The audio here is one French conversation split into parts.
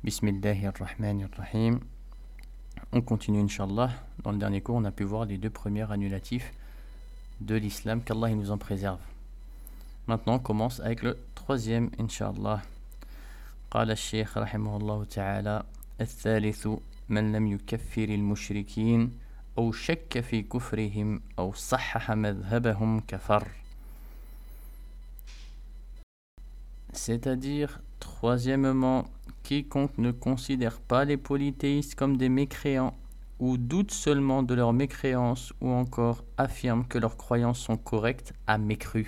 Bismillahirrahmanirrahim. On continue, Inch'Allah. Dans le dernier cours, on a pu voir les deux premiers annulatifs de l'islam, qu'Allah il nous en préserve. Maintenant, on commence avec le troisième, Inch'Allah. قال الشيخ رحمه الله تعالى الثالث من لم يكفر المشركين أو شك في كفرهم أو صحح مذهبهم كفر. C'est-à-dire, troisièmement, quiconque ne considère pas les polythéistes comme des mécréants ou doute seulement de leur mécréance ou encore affirme que leurs croyances sont correctes a mécru.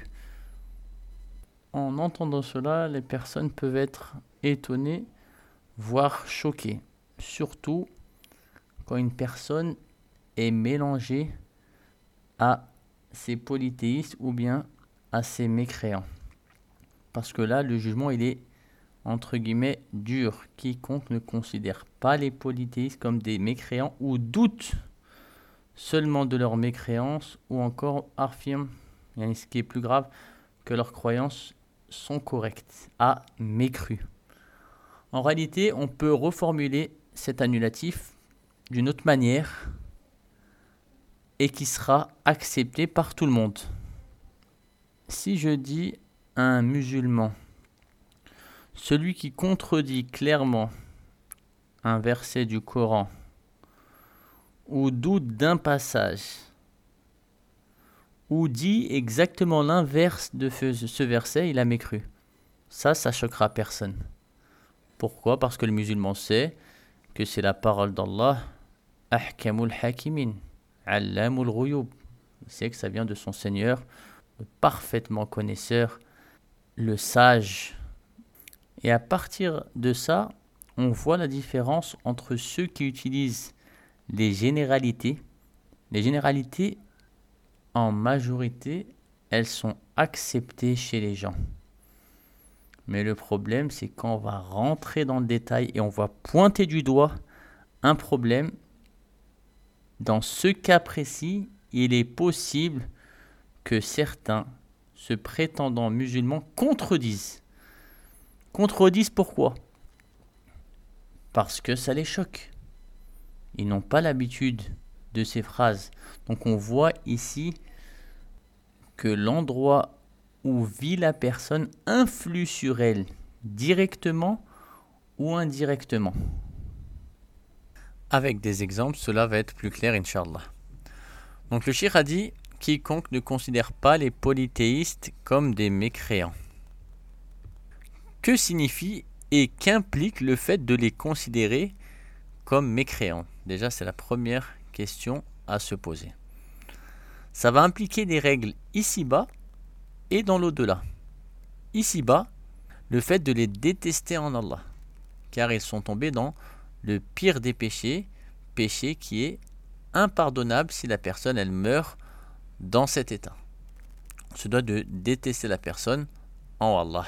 En entendant cela, les personnes peuvent être étonnées, voire choquées, surtout quand une personne est mélangée à ces polythéistes ou bien à ces mécréants. Parce que là, le jugement, il est, entre guillemets, dur. Quiconque ne considère pas les polythéistes comme des mécréants ou doute seulement de leur mécréance ou encore affirme, ce qui est plus grave, que leurs croyances sont correctes, a mécru. En réalité, on peut reformuler cet annulatif d'une autre manière et qui sera accepté par tout le monde. Si je dis à un musulman, celui qui contredit clairement un verset du Coran ou doute d'un passage ou dit exactement l'inverse de ce verset, il a mécru. Ça choquera personne. Pourquoi ? Parce que le musulman sait que c'est la parole d'Allah, Ahkamul Hakimin, Allamul Ghuyub. Il sait que ça vient de son Seigneur, le parfaitement connaisseur, le sage. Et à partir de ça, on voit la différence entre ceux qui utilisent les généralités. Les généralités, en majorité, elles sont acceptées chez les gens. Mais le problème, c'est quand on va rentrer dans le détail et on va pointer du doigt un problème. Dans ce cas précis, il est possible que certains, se prétendant musulmans, contredisent. Contredisent pourquoi ? Parce que ça les choque. Ils n'ont pas l'habitude de ces phrases. Donc on voit ici que l'endroit où vit la personne influe sur elle, directement ou indirectement. Avec des exemples, cela va être plus clair, Inch'Allah. Donc le cheikh a dit, quiconque ne considère pas les polythéistes comme des mécréants. Que signifie et qu'implique le fait de les considérer comme mécréants ? Déjà, c'est la première question à se poser. Ça va impliquer des règles ici-bas et dans l'au-delà. Ici-bas, le fait de les détester en Allah, car ils sont tombés dans le pire des péchés, péché qui est impardonnable si la personne elle meurt dans cet état. On se doit de détester la personne en Allah.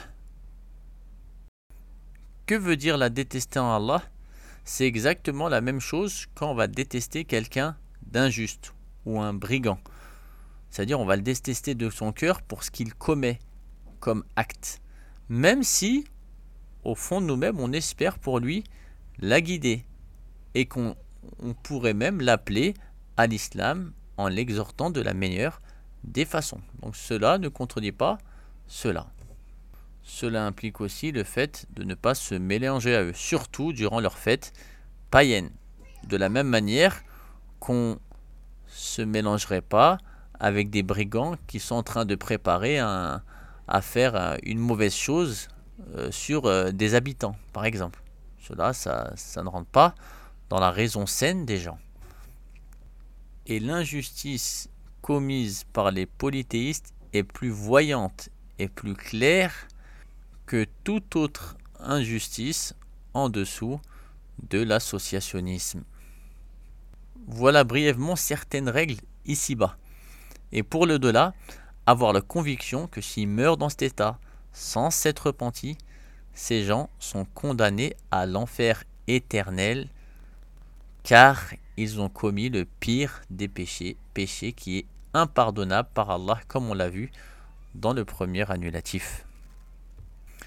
Que veut dire la détester en Allah ? C'est exactement la même chose quand on va détester quelqu'un d'injuste ou un brigand. C'est-à-dire on va le détester de son cœur pour ce qu'il commet comme acte. Même si, au fond de nous-mêmes, on espère pour lui la guider. Et qu'on pourrait même l'appeler à l'islam en l'exhortant de la meilleure des façons. Donc cela ne contredit pas cela. Cela implique aussi le fait de ne pas se mélanger à eux, surtout durant leurs fêtes païennes. De la même manière qu'on ne se mélangerait pas avec des brigands qui sont en train de préparer à faire une mauvaise chose sur des habitants, par exemple. Cela, ça ne rentre pas dans la raison saine des gens. Et l'injustice commise par les polythéistes est plus voyante et plus claire que toute autre injustice en dessous de l'associationnisme. Voilà brièvement certaines règles ici-bas. Et pour l'au-delà, avoir la conviction que s'ils meurent dans cet état sans s'être repentis, ces gens sont condamnés à l'enfer éternel car ils ont commis le pire des péchés, péché qui est impardonnable par Allah comme on l'a vu dans le premier annulatif.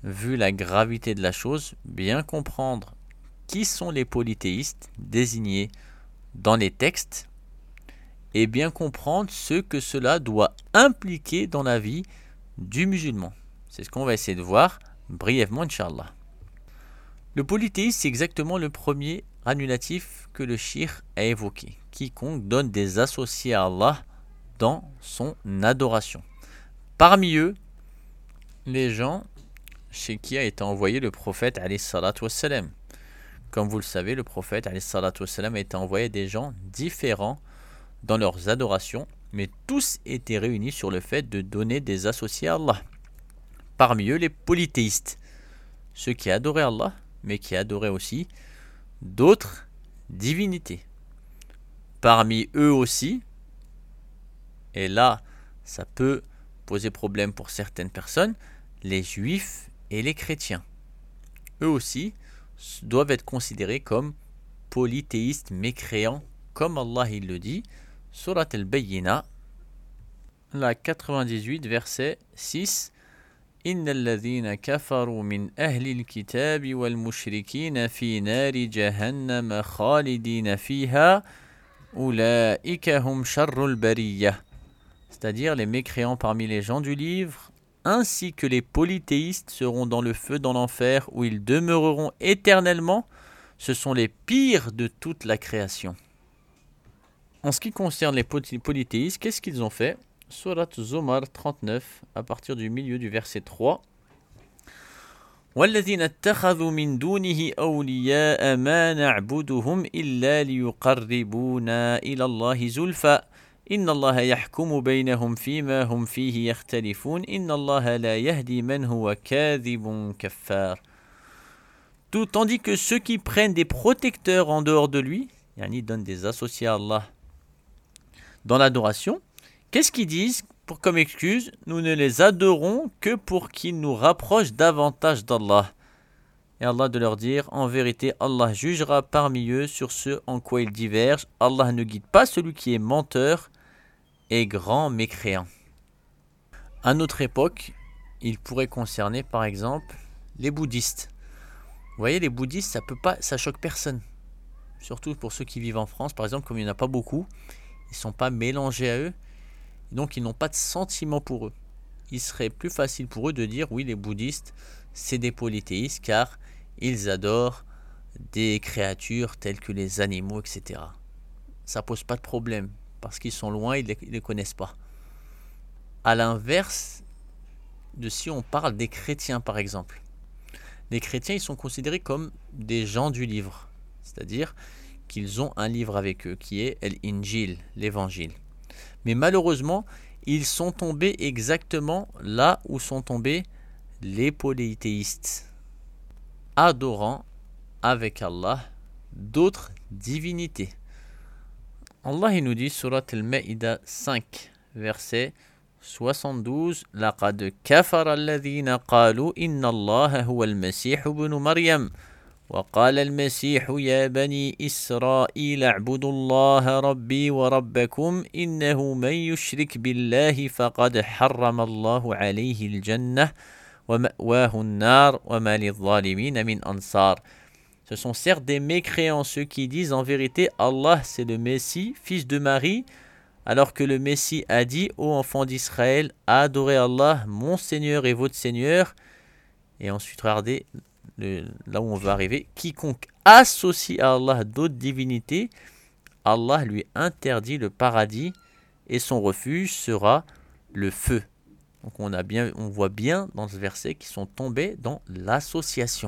vu la gravité de la chose, bien comprendre qui sont les polythéistes désignés dans les textes et bien comprendre ce que cela doit impliquer dans la vie du musulman. C'est ce qu'on va essayer de voir brièvement, Inch'Allah. Le polythéisme, c'est exactement le premier annulatif que le shirk a évoqué. Quiconque donne des associés à Allah dans son adoration. Parmi eux, les gens chez qui a été envoyé le prophète alayhi salatu wassalam. Comme vous le savez, le prophète alayhi salatu wassalam a été envoyé à des gens différents dans leurs adorations, mais tous étaient réunis sur le fait de donner des associés à Allah. Parmi eux, les polythéistes, ceux qui adoraient Allah, mais qui adoraient aussi d'autres divinités. Parmi eux aussi, et là, ça peut poser problème pour certaines personnes, les juifs et les chrétiens. Eux aussi doivent être considérés comme polythéistes mécréants, comme Allah il le dit, Surat al-Bayyina, la 98, verset 6. إن الذين كفروا من أهل الكتاب والمشركين في نار جهنم خالدين فيها أولئك هم شر البرية. C'est-à-dire les mécréants parmi les gens du livre, ainsi que les polythéistes seront dans le feu dans l'enfer où ils demeureront éternellement. Ce sont les pires de toute la création. En ce qui concerne les polythéistes, qu'est-ce qu'ils ont fait? Surat Zumar 39, à partir du milieu du verset 3. وَالَّذِينَ اتَّخَذُوا مِن دُونِهِ أَوْلِيَاءَ مَا نَعْبُدُهُمْ إِلَّا لِيُقَرِّبُونَا إِلَى اللَّهِ زُلْفَى إِنَّ اللَّهَ يَحْكُمُ بَيْنَهُمْ فِيمَا هُمْ فِيهِ يَخْتَلِفُونَ إِنَّ اللَّهَ لَا يَهْدِي مَنْ هُوَ كَاذِبٌ كَفَّارٌ. Tandis que ceux qui prennent des protecteurs en dehors de lui, yani donnent des associés à Allah dans l'adoration, qu'est-ce qu'ils disent comme excuse? Nous ne les adorons que pour qu'ils nous rapprochent davantage d'Allah. Et Allah de leur dire, en vérité, Allah jugera parmi eux sur ce en quoi ils divergent. Allah ne guide pas celui qui est menteur et grand mécréant. À notre époque, il pourrait concerner par exemple les bouddhistes. Vous voyez, les bouddhistes, ça choque personne. Surtout pour ceux qui vivent en France, par exemple, comme il n'y en a pas beaucoup, ils ne sont pas mélangés à eux. Donc ils n'ont pas de sentiment pour eux. Il serait plus facile pour eux de dire oui, les bouddhistes, c'est des polythéistes car ils adorent des créatures telles que les animaux, etc. Ça pose pas de problème parce qu'ils sont loin, ils ne les connaissent pas. À l'inverse de si on parle des chrétiens par exemple. Les chrétiens, ils sont considérés comme des gens du livre. C'est-à-dire qu'ils ont un livre avec eux qui est l'Injil, l'évangile. Mais malheureusement, ils sont tombés exactement là où sont tombés les polythéistes, adorant avec Allah d'autres divinités. Allah il nous dit, Surat Al-Ma'idah 5, verset 72, لَقَدْ كَفَرَ الَّذِينَ قَالُوا إِنَّ اللَّهَ هُوَ الْمَسِيحُ ابْنُ مَرْيَمَ وقال المسيح يا بني إسرائيل اعبدوا الله ربي وربكم إنه من يشرك بالله فقد حرم الله عليه الجنة ومأواه النار وما للظالمين من أنصار. Ce sont certes des mécréants ceux qui disent en vérité Allah c'est le Messie, fils de Marie, alors que le Messie a dit ô enfants d'Israël, adorez Allah, mon Seigneur et votre Seigneur. Et ensuite regardez là où on veut arriver, quiconque associe à Allah d'autres divinités, Allah lui interdit le paradis et son refuge sera le feu. Donc on voit bien dans ce verset qu'ils sont tombés dans l'association.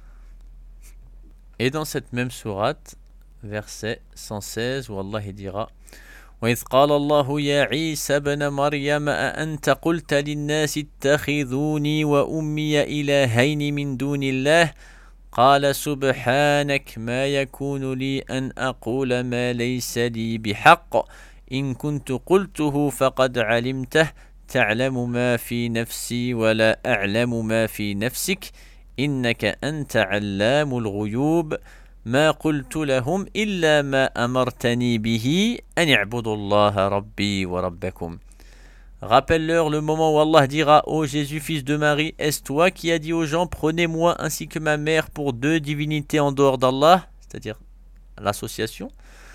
Et dans cette même sourate, verset 116, où Allah dira وإذ قال الله يا عيسى ابن مريم أأنت قلت للناس اتخذوني وأمي إلهين من دون الله قال سبحانك ما يكون لي أن أقول ما ليس لي بحق إن كنت قلته فقد علمته تعلم ما في نفسي ولا أعلم ما في نفسك إنك أنت علام الغيوب ما قلت لهم إلا ما أمرتني به أن اعبدوا الله ربي وربكم. Rappelle-leur le moment où Allah dira: Ô Jésus, fils de Marie, est-ce toi qui as dit aux gens: prenez-moi ainsi que ma mère pour deux divinités en dehors d'Allah, c'est-à-dire l'association?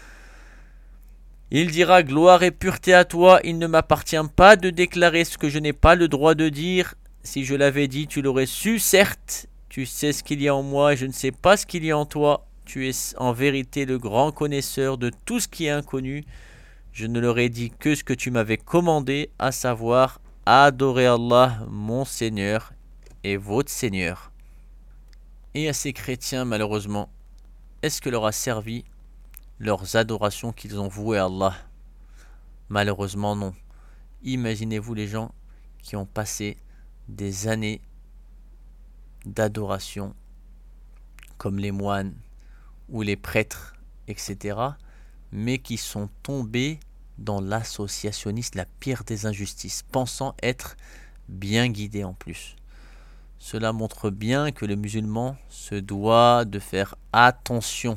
Il dira: gloire et pureté à toi, il ne m'appartient pas de déclarer ce que je n'ai pas le droit de dire. Si je l'avais dit, tu l'aurais su, certes. Tu sais ce qu'il y a en moi et je ne sais pas ce qu'il y a en toi. Tu es en vérité le grand connaisseur de tout ce qui est inconnu. Je ne leur ai dit que ce que tu m'avais commandé, à savoir adorer Allah, mon Seigneur et votre Seigneur. Et à ces chrétiens, malheureusement, est-ce que leur a servi leurs adorations qu'ils ont vouées à Allah? Malheureusement non. Imaginez-vous les gens qui ont passé des années d'adoration, comme les moines ou les prêtres, etc., mais qui sont tombés dans l'associationnisme, la pire des injustices, pensant être bien guidés en plus. Cela montre bien que le musulman se doit de faire attention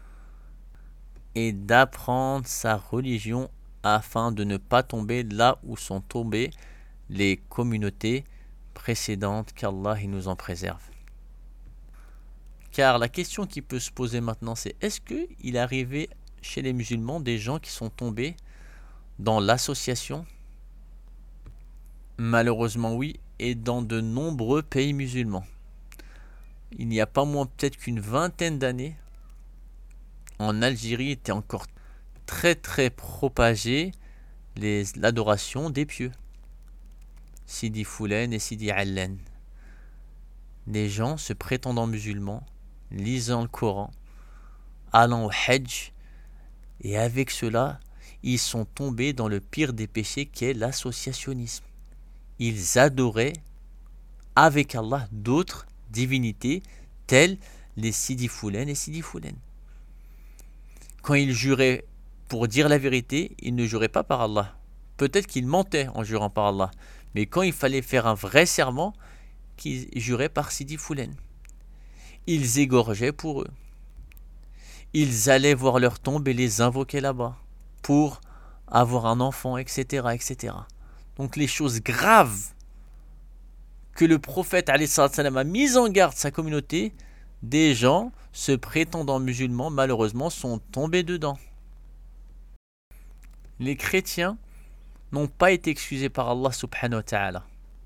et d'apprendre sa religion afin de ne pas tomber là où sont tombées les communautés précédentes, qu'Allah nous en préserve. Car la question qui peut se poser maintenant, c'est: est-ce qu'il est arrivé chez les musulmans des gens qui sont tombés dans l'association? Malheureusement oui, et dans de nombreux pays musulmans. Il n'y a pas moins peut-être qu'une vingtaine d'années, en Algérie était encore très très propagée l'adoration des pieux. Sidi Foulen et Sidi Allen. Des gens se prétendant musulmans, lisant le Coran, allant au Hajj, et avec cela, ils sont tombés dans le pire des péchés qu'est l'associationnisme. Ils adoraient avec Allah d'autres divinités telles les Sidi Foulen et Sidi Foulen. Quand ils juraient pour dire la vérité, ils ne juraient pas par Allah. Peut-être qu'ils mentaient en jurant par Allah, mais quand il fallait faire un vrai serment, qu'ils juraient par Sidi Foulen. Ils égorgeaient pour eux. Ils allaient voir leur tombe et les invoquaient là-bas pour avoir un enfant, etc., etc. Donc les choses graves que le prophète a mis en garde sa communauté, des gens se prétendant musulmans, malheureusement, sont tombés dedans. Les chrétiens n'ont pas été excusés par Allah subhanahu wa ta'ala,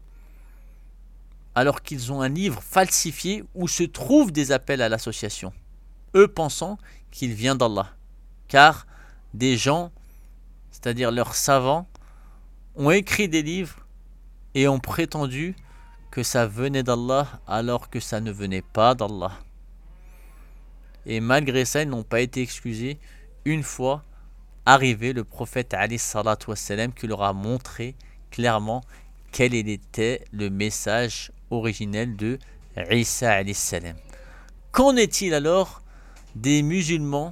alors qu'ils ont un livre falsifié où se trouvent des appels à l'association, eux pensant qu'il vient d'Allah. Car des gens, c'est-à-dire leurs savants, ont écrit des livres et ont prétendu que ça venait d'Allah alors que ça ne venait pas d'Allah. Et malgré ça, ils n'ont pas été excusés une fois arrivé le prophète alayhi salatu wassalam qui leur a montré clairement quel était le message originel de Isa alayhi salam. Qu'en est-il alors des musulmans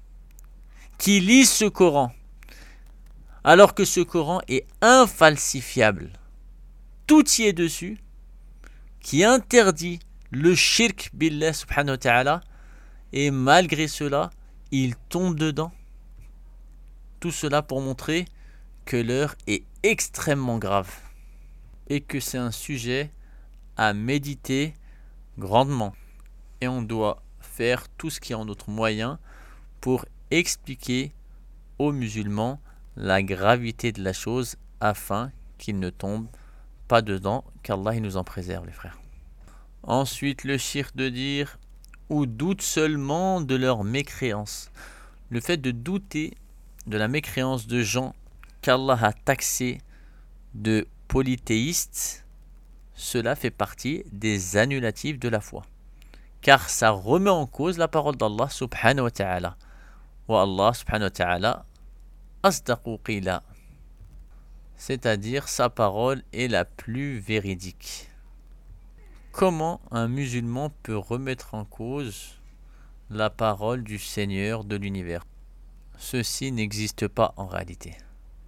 qui lisent ce Coran alors que ce Coran est infalsifiable? Tout y est dessus, qui interdit le shirk billah subhanahu wa ta'ala, et malgré cela, ils tombent dedans. Tout cela pour montrer que l'heure est extrêmement grave et que c'est un sujet à méditer grandement. Et on doit faire tout ce qui est en notre moyen pour expliquer aux musulmans la gravité de la chose afin qu'ils ne tombent pas dedans, qu'Allah nous en préserve, les frères. Ensuite, le shirk de dire ou doutent seulement de leur mécréance. Le fait de douter de la mécréance de gens qu'Allah a taxés de polythéistes, cela fait partie des annulatifs de la foi. Car ça remet en cause la parole d'Allah subhanahu wa ta'ala. Wa Allah subhanahu wa ta'ala asdaqu qila. C'est-à-dire sa parole est la plus véridique. Comment un musulman peut remettre en cause la parole du Seigneur de l'univers? Ceci n'existe pas en réalité.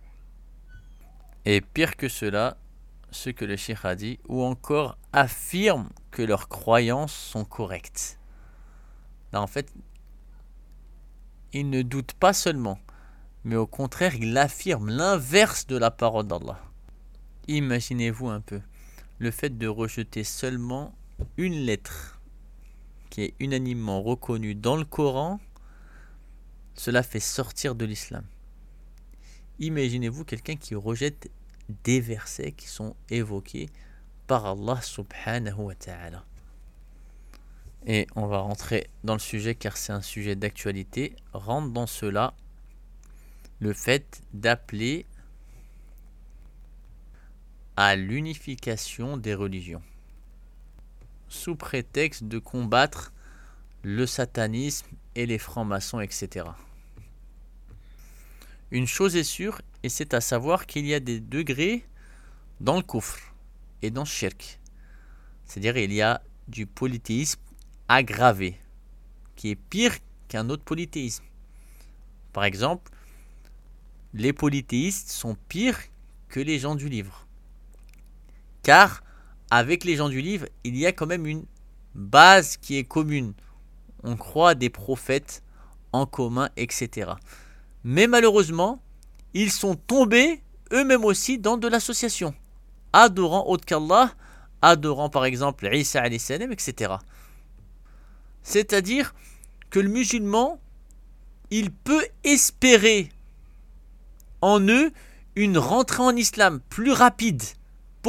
Et pire que cela, ce que le cheikh a dit, ou encore affirme que leurs croyances sont correctes. Là, en fait, il ne doute pas seulement, mais au contraire, il affirme l'inverse de la parole d'Allah. Imaginez-vous un peu le fait de rejeter seulement une lettre qui est unanimement reconnue dans le Coran, cela fait sortir de l'islam. Imaginez-vous quelqu'un qui rejette des versets qui sont évoqués par Allah subhanahu wa ta'ala. Et on va rentrer dans le sujet car c'est un sujet d'actualité. Rentre dans cela le fait d'appeler à l'unification des religions sous prétexte de combattre le satanisme et les francs-maçons, etc. Une chose est sûre, et c'est à savoir qu'il y a des degrés dans le kufr et dans le shirk. C'est-à-dire il y a du polythéisme aggravé, qui est pire qu'un autre polythéisme. Par exemple, les polythéistes sont pires que les gens du livre. Car avec les gens du livre, il y a quand même une base qui est commune. On croit des prophètes en commun, etc. Mais malheureusement, ils sont tombés eux-mêmes aussi dans de l'association, adorant autre qu'Allah, adorant par exemple Isa alayhi salam, etc. C'est-à-dire que le musulman, il peut espérer en eux une rentrée en islam plus rapide. Pourquoi ?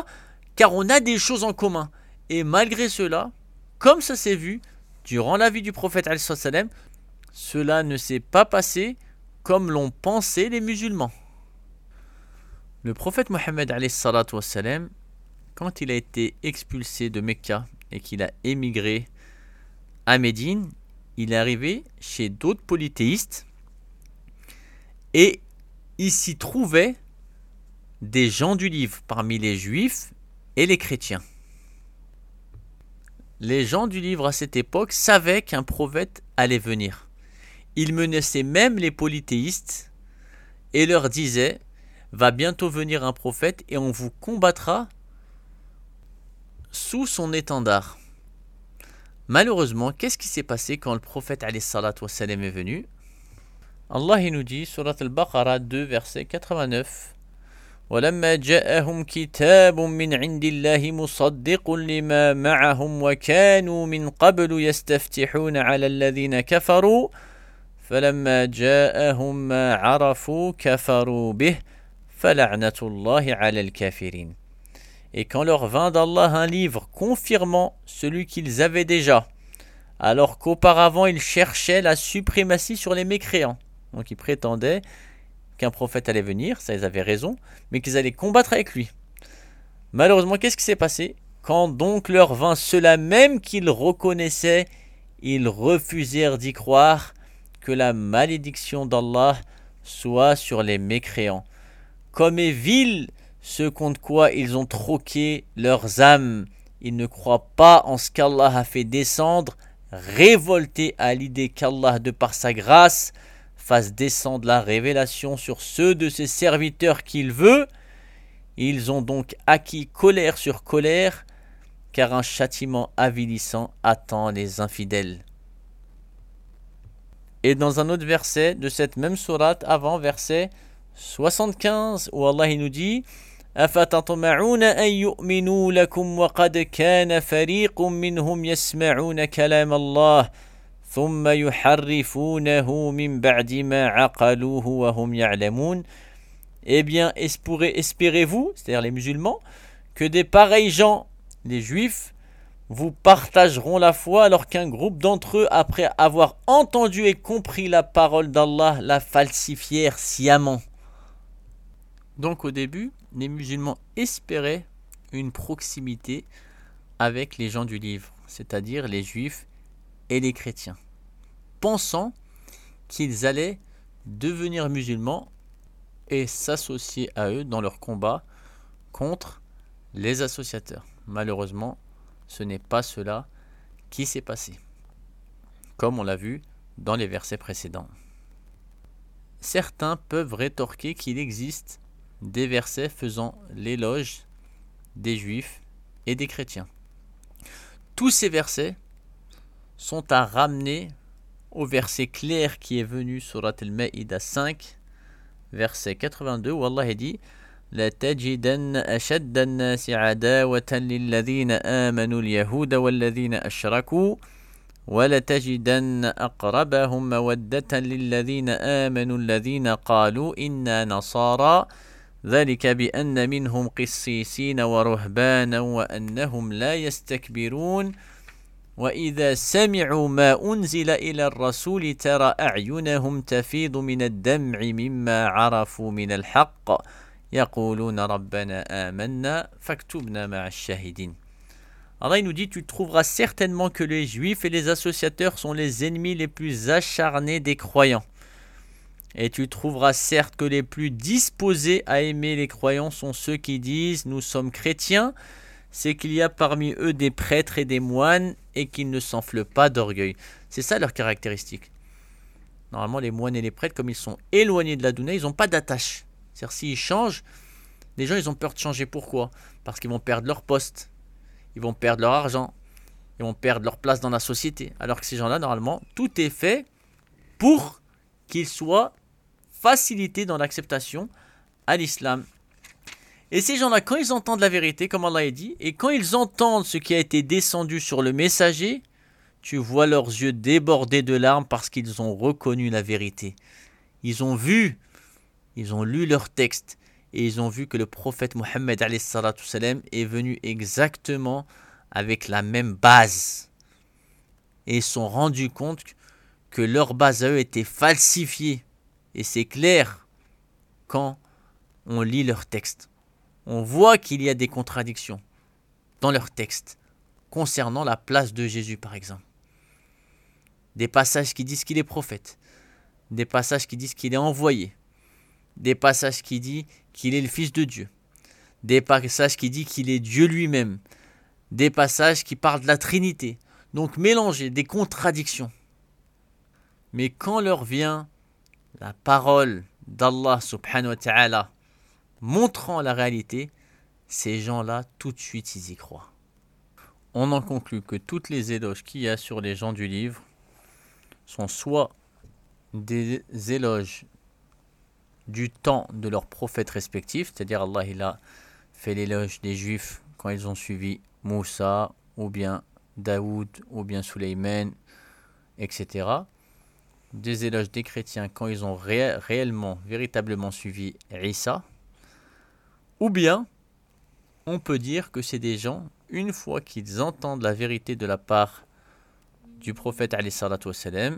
Car on a des choses en commun. Et malgré cela, comme ça s'est vu, durant la vie du prophète alayhi salam, cela ne s'est pas passé comme l'ont pensé les musulmans. Le prophète Mohammed alayhi salam, quand il a été expulsé de Mecca et qu'il a émigré à Médine, il est arrivé chez d'autres polythéistes et il s'y trouvait des gens du livre parmi les juifs et les chrétiens. Les gens du livre à cette époque savaient qu'un prophète allait venir. Ils menaçaient même les polythéistes et leur disaient « Va bientôt venir un prophète et on vous combattra sous son étendard ». Malheureusement, qu'est-ce qui s'est passé quand le prophète alayhi salatu wassalam est venu ? Allah il nous dit, Surat al-Baqarah 2, verset 89, وَلَمَّا جَاءَهُمْ كِتَابٌ مِّنْ عِنْدِ اللَّهِ مُصَدِّقٌ لِمَا مَعَهُمْ وَكَانُوا مِنْ قَبْلُ يَسْتَفْتِحُونَ عَلَى الَّذِينَ كَفَرُوا فَلَمَّا جَاءَهُمْ مَا عَرَفُوا كَفَرُوا بِهِ فَلَعْنَةُ اللَّهِ عَلَى الْكَافِرِينَ. Et quand leur vint d'Allah un livre confirmant celui qu'ils avaient déjà, alors qu'auparavant ils cherchaient la suprématie sur les mécréants. Donc ils prétendaient qu'un prophète allait venir, ça ils avaient raison, mais qu'ils allaient combattre avec lui. Malheureusement, qu'est-ce qui s'est passé ? Quand donc leur vint cela même qu'ils reconnaissaient, ils refusèrent d'y croire, que la malédiction d'Allah soit sur les mécréants. Comme est vil ce contre quoi ils ont troqué leurs âmes. Ils ne croient pas en ce qu'Allah a fait descendre, révoltés à l'idée qu'Allah, de par sa grâce, fasse descendre la révélation sur ceux de ses serviteurs qu'il veut. Ils ont donc acquis colère sur colère, car un châtiment avilissant attend les infidèles. Et dans un autre verset de cette même sourate, avant verset 75, où Allah il nous dit أَفَتَطْمَعُونَ أَن يُؤْمِنُوا لَكُمْ وَقَدْ كَانَ فَرِيقٌ مِّنْهُمْ يَسْمَعُونَ كَلَامَ اللَّهِ ثُمَّ يُحَرِّفُونَهُ مِنْ بَعْدِ مَا عَقَلُوهُ وَهُمْ يَعْلَمُونَ. Eh bien, espérez-vous, c'est-à-dire les musulmans, que des pareils gens, les juifs, vous partageront la foi alors qu'un groupe d'entre eux, après avoir entendu et compris la parole d'Allah, la falsifièrent sciemment. Donc au début, les musulmans espéraient une proximité avec les gens du livre, c'est-à-dire les juifs et les chrétiens, pensant qu'ils allaient devenir musulmans et s'associer à eux dans leur combat contre les associateurs. Malheureusement, ce n'est pas cela qui s'est passé, comme on l'a vu dans les versets précédents. Certains peuvent rétorquer qu'il existe des versets faisant l'éloge des juifs et des chrétiens. Tous ces versets sont à ramener au verset clair qui est venu sur Surat al-Ma'idah 5, verset 82, où Allah dit لتجدن أشد الناس عداوة للذين آمنوا اليهود والذين أشركوا ولتجدن أقربهم مودة للذين آمنوا الذين قالوا إنا نصارى ذلك بأن منهم قسيسين ورهبانا وأنهم لا يستكبرون وإذا سمعوا ما أنزل إلى الرسول ترى أعينهم تفيض من الدمع مما عرفوا من الحق يقولون ربنا آمنا فاكتبنا مع الشاهدين. Allah il nous dit, tu trouveras certainement que les juifs et les associateurs sont les ennemis les plus acharnés des croyants. Et tu trouveras certes que les plus disposés à aimer les croyants sont ceux qui disent nous sommes chrétiens, c'est qu'il y a parmi eux des prêtres et des moines et qu'ils ne s'enflent pas d'orgueil. C'est ça leur caractéristique. Normalement les moines et les prêtres, comme ils sont éloignés de la douna, ils n'ont pas d'attache. C'est-à-dire s'ils changent, les gens ils ont peur de changer. Pourquoi ? Parce qu'ils vont perdre leur poste, ils vont perdre leur argent, ils vont perdre leur place dans la société. Alors que ces gens-là, normalement, tout est fait pour qu'ils soient facilités dans l'acceptation à l'islam. Et ces gens-là, quand ils entendent la vérité, comme Allah a dit, et quand ils entendent ce qui a été descendu sur le messager, tu vois leurs yeux déborder de larmes parce qu'ils ont reconnu la vérité. Ils ont vu, ils ont lu leur texte et ils ont vu que le prophète Mohammed est venu exactement avec la même base. Et ils se sont rendus compte que leur base à eux était falsifiée. Et c'est clair quand on lit leur texte. On voit qu'il y a des contradictions dans leur texte concernant la place de Jésus par exemple. Des passages qui disent qu'il est prophète. Des passages qui disent qu'il est envoyé. Des passages qui disent qu'il est le Fils de Dieu. Des passages qui disent qu'il est Dieu lui-même. Des passages qui parlent de la Trinité. Donc mélanger des contradictions. Mais quand leur vient la parole d'Allah subhanahu wa ta'ala montrant la réalité, ces gens-là, tout de suite, ils y croient. On en conclut que toutes les éloges qu'il y a sur les gens du livre sont soit des éloges du temps de leurs prophètes respectifs, c'est-à-dire Allah il a fait l'éloge des juifs quand ils ont suivi Moussa, ou bien Daoud, ou bien Suleyman, etc. Des éloges des chrétiens quand ils ont réellement, véritablement suivi Isa, ou bien on peut dire que c'est des gens, une fois qu'ils entendent la vérité de la part du prophète alayhi salatu wassalam,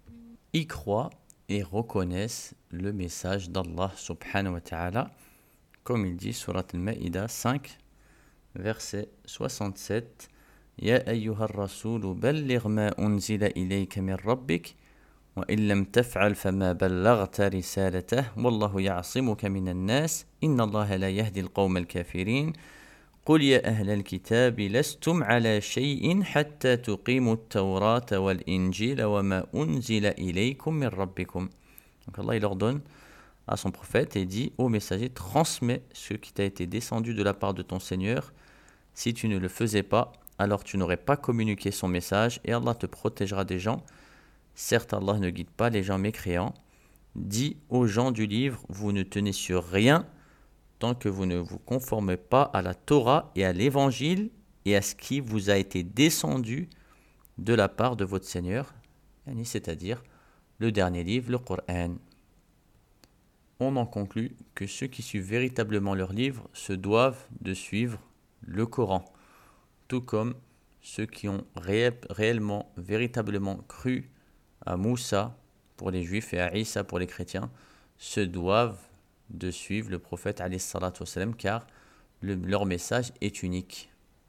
y croient et reconnaissent le message d'Allah subhanahu wa ta'ala, comme il dit surat al-Ma'idah 5, verset 67, Ya ayyuha ar-rasoul balligh ma unzila ilayka min rabbik wa in lam taf'al fama ballaghta risalatahu wallahu ya'simuka minan nas inna Allaha la yahdi al-qawma al-kafirin قل يا أهل الكتاب لستم على شيء حتى تقيموا التوراة والإنجيل وما أنزل إليكم من ربكم. Donc Allah il ordonne à son prophète et dit au messager, transmets ce qui t'a été descendu de la part de ton Seigneur. Si tu ne le faisais pas, alors tu n'aurais pas communiqué son message et Allah te protégera des gens. Certes, Allah ne guide pas les gens mécréants. Dis aux gens du livre, vous ne tenez sur rien tant que vous ne vous conformez pas à la Torah et à l'évangile et à ce qui vous a été descendu de la part de votre Seigneur, c'est-à-dire le dernier livre, le Coran. On en conclut que ceux qui suivent véritablement leur livre se doivent de suivre le Coran, tout comme ceux qui ont réellement, véritablement cru à Moussa pour les juifs et à Isa pour les chrétiens, se doivent de suivre le prophète alayhi salatu wassalam, car leur message est unique.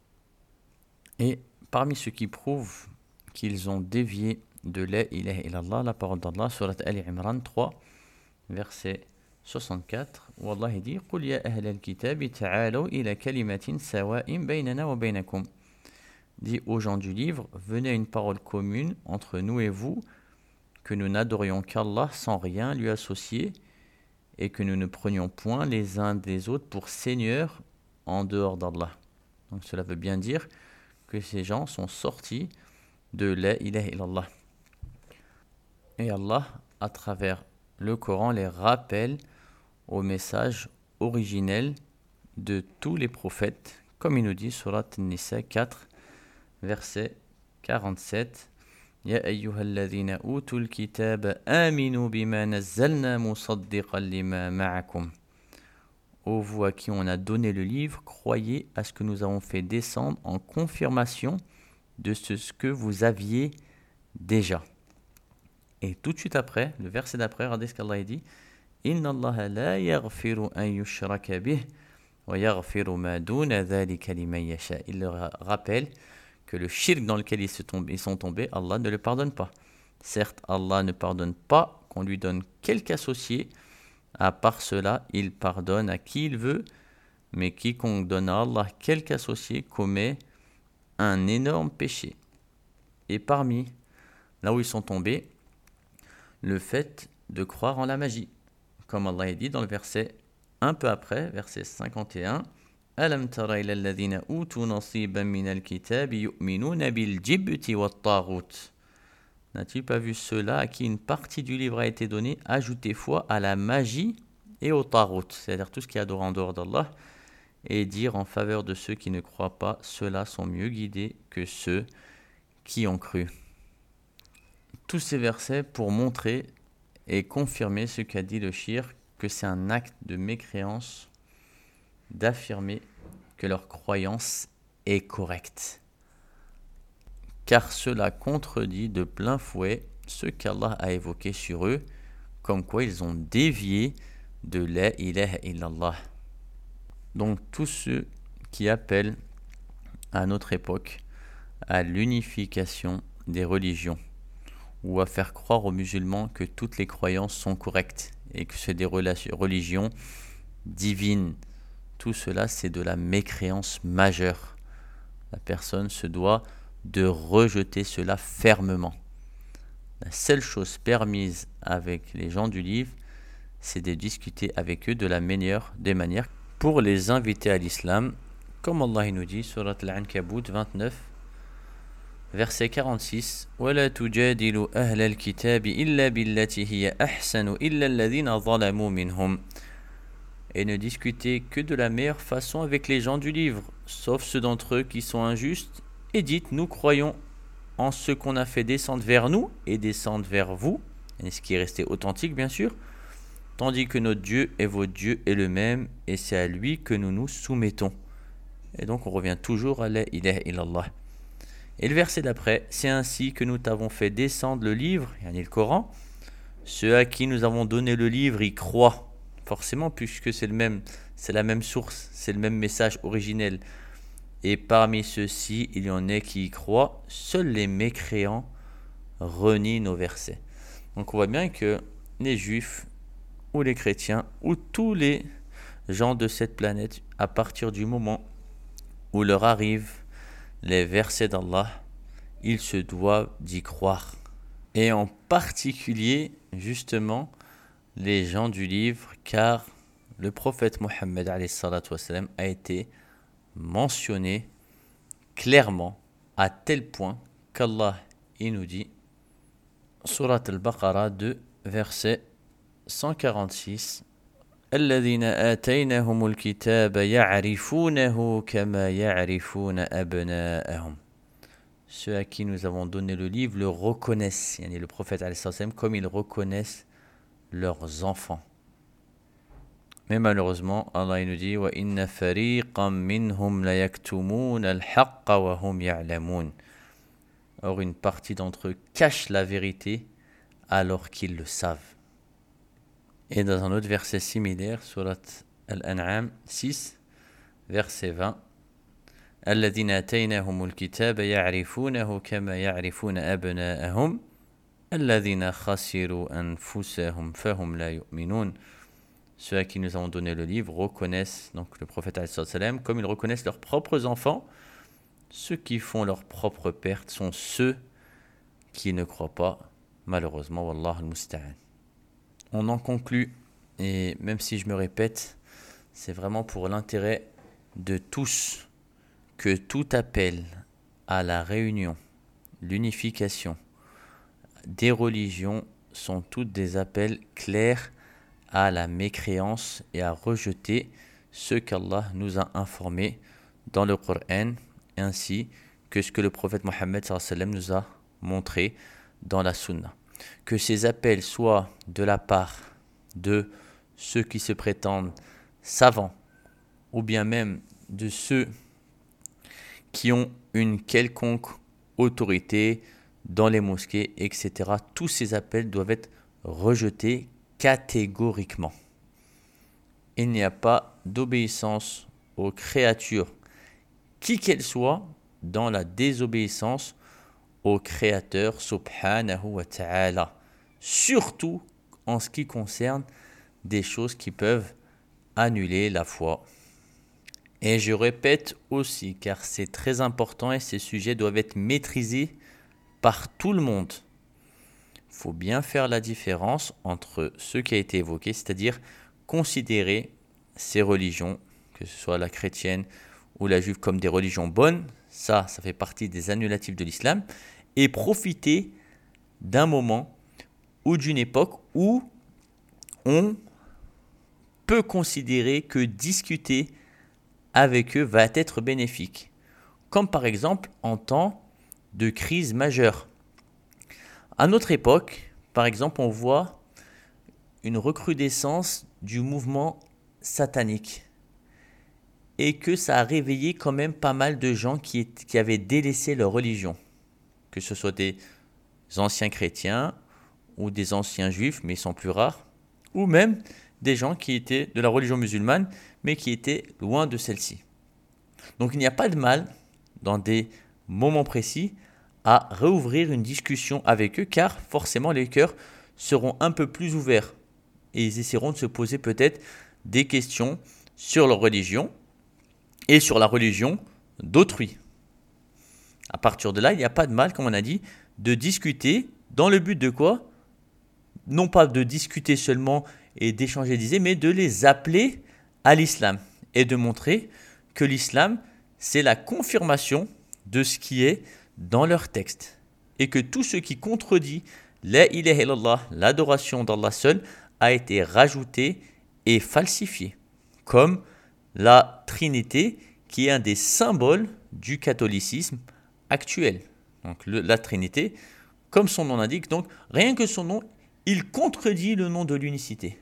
Et parmi ceux qui prouvent qu'ils ont dévié de la ilaha illallah, la parole d'Allah, surat Ali Imran 3, verset 64, où Allah dit قُلْ يَا أَهْلَ الْكِتَابِ تَعَالَوْا إِلَى كَلِمَةٍ سَوَاءٍ بَيْنَنَا وَبَيْنَكُمْ. Dit aux gens du livre, venez à une parole commune entre nous et vous, que nous n'adorions qu'Allah sans rien lui associer, et que nous ne prenions point les uns des autres pour seigneurs en dehors d'Allah. Donc cela veut bien dire que ces gens sont sortis de la ilaha illallah. Et Allah, à travers le Coran, les rappelle au message originelle de tous les prophètes, comme il nous dit surat An-Nisa 4, verset 47. يا أيها الذين أوتوا الكتاب آمنوا بما نزلنا مصدقا لما معكم. Ô vous à qui on a donné le livre, croyez à ce que nous avons fait descendre en confirmation de ce que vous aviez déjà. Et tout de suite après, le verset d'après, regardez ce qu'Allah dit. Inna Allah la yaghfiru an yushraka bih wa yaghfiru ma duna dhalika liman yasha. Il leur rappelle que le shirk dans lequel ils sont tombés, Allah ne le pardonne pas. Certes, Allah ne pardonne pas qu'on lui donne quelque associé. À part cela, il pardonne à qui il veut, mais quiconque donne à Allah quelque associé commet un énorme péché. Et parmi là où ils sont tombés, le fait de croire en la magie. Comme Allah dit dans le verset un peu après, verset 51, Alam tara ila alladhina utu nasiban min al-kitabi yu'minuna bil-jibti wat-taghut. N'as-tu pas vu ceux-là à qui une partie du livre a été donnée, ajouter foi à la magie et au taghut, c'est-à-dire tout ce qui est adoré en dehors d'Allah, et dire en faveur de ceux qui ne croient pas, ceux-là sont mieux guidés que ceux qui ont cru. Tous ces versets pour montrer et confirmer ce qu'a dit le shirk, que c'est un acte de mécréance d'affirmer que leur croyance est correcte. Car cela contredit de plein fouet ce qu'Allah a évoqué sur eux, comme quoi ils ont dévié de la ilaha illallah. Donc tous ceux qui appellent à notre époque à l'unification des religions, ou à faire croire aux musulmans que toutes les croyances sont correctes et que c'est des religions divines, tout cela c'est de la mécréance majeure. La personne se doit de rejeter cela fermement. La seule chose permise avec les gens du livre, c'est de discuter avec eux de la meilleure des manières pour les inviter à l'islam, comme Allah nous dit, surat Al-Ankabut 29, verset 46, وَلَا تُجَادِلُوا أَهْلَ الْكِتَابِ إِلَّا بِالَّتِي هِيَ أَحْسَنُ إِلَّا الَّذِينَ ظَلَمُوا مِنْهُمْ. Et ne discutez que de la meilleure façon avec les gens du livre, sauf ceux d'entre eux qui sont injustes, et dites, nous croyons en ce qu'on a fait descendre vers nous et descendre vers vous, et ce qui est resté authentique bien sûr, tandis que notre Dieu et votre Dieu est le même, et c'est à lui que nous nous soumettons. Et donc on revient toujours à la ilaha illallah. Et le verset d'après, c'est ainsi que nous t'avons fait descendre le livre, yani le Coran, ceux à qui nous avons donné le livre y croient, forcément puisque c'est la même source, c'est le même message originel. Et parmi ceux-ci, il y en a qui y croient, seuls les mécréants renient nos versets. Donc on voit bien que les juifs ou les chrétiens ou tous les gens de cette planète, à partir du moment où leur arrivent les versets d'Allah, ils se doivent d'y croire. Et en particulier, justement, les gens du livre, car le prophète Mohammed a été mentionné clairement à tel point qu'Allah il nous dit, Surat al-Baqarah 2, verset 146, الذين آتيناهم الكتاب يعرفونه كما يعرفون أبناءهم. Ceux à qui nous avons donné le livre le reconnaissent, yani le prophète comme ils reconnaissent leurs enfants. Mais malheureusement, Allah il nous dit وَإِنَّ فَرِيقًا مِّنْهُمْ لَيَكْتُمُونَ الْحَقَّ وَهُمْ يَعْلَمُونَ. Or une partie d'entre eux cache la vérité alors qu'ils le savent. Et dans un autre verset similaire, surat Al-An'am 6, verset 20, الذين آتيناهم الكتاب يعرفونه كما يعرفون أبناءهم الذين خسروا أنفسهم فهم لا يؤمنون. Ceux à qui nous avons donné le livre reconnaissent donc le prophète ﷺ comme ils reconnaissent leurs propres enfants. Ceux qui font leur propre perte sont ceux qui ne croient pas, malheureusement. Wallah al-musta'an. On en conclut, et même si je me répète, c'est vraiment pour l'intérêt de tous que tout appel à la réunion, l'unification des religions sont toutes des appels clairs à la mécréance et à rejeter ce qu'Allah nous a informé dans le Coran, ainsi que ce que le prophète Mohammed sallallahu alayhi wa sallam nous a montré dans la Sunna. Que ces appels soient de la part de ceux qui se prétendent savants, ou bien même de ceux qui ont une quelconque autorité dans les mosquées, etc. Tous ces appels doivent être rejetés catégoriquement. Il n'y a pas d'obéissance aux créatures, qui qu'elles soient, dans la désobéissance au Créateur subhanahu wa ta'ala. Surtout en ce qui concerne des choses qui peuvent annuler la foi. Et je répète aussi, car c'est très important et ces sujets doivent être maîtrisés par tout le monde. Il faut bien faire la différence entre ce qui a été évoqué, c'est-à-dire considérer ces religions, que ce soit la chrétienne ou la juive, comme des religions bonnes, ça fait partie des annulatifs de l'islam, et profiter d'un moment ou d'une époque où on peut considérer que discuter avec eux va être bénéfique, comme par exemple en temps de crise majeure. À notre époque, par exemple, on voit une recrudescence du mouvement satanique et que ça a réveillé quand même pas mal de gens qui avaient délaissé leur religion, que ce soit des anciens chrétiens ou des anciens juifs, mais ils sont plus rares, ou même des gens qui étaient de la religion musulmane, mais qui étaient loin de celle-ci. Donc il n'y a pas de mal, dans des moments précis, à réouvrir une discussion avec eux, car forcément les cœurs seront un peu plus ouverts et ils essaieront de se poser peut-être des questions sur leur religion et sur la religion d'autrui. À partir de là, il n'y a pas de mal, comme on a dit, de discuter dans le but de quoi ? Non pas de discuter seulement et d'échanger d'idées, mais de les appeler à l'islam et de montrer que l'islam, c'est la confirmation de ce qui est dans leur texte. Et que tout ce qui contredit la ilaha illallah, l'adoration d'Allah seul, a été rajouté et falsifié. Comme la Trinité, qui est un des symboles du catholicisme actuel. Donc la Trinité, comme son nom l'indique, donc rien que son nom, il contredit le nom de l'unicité.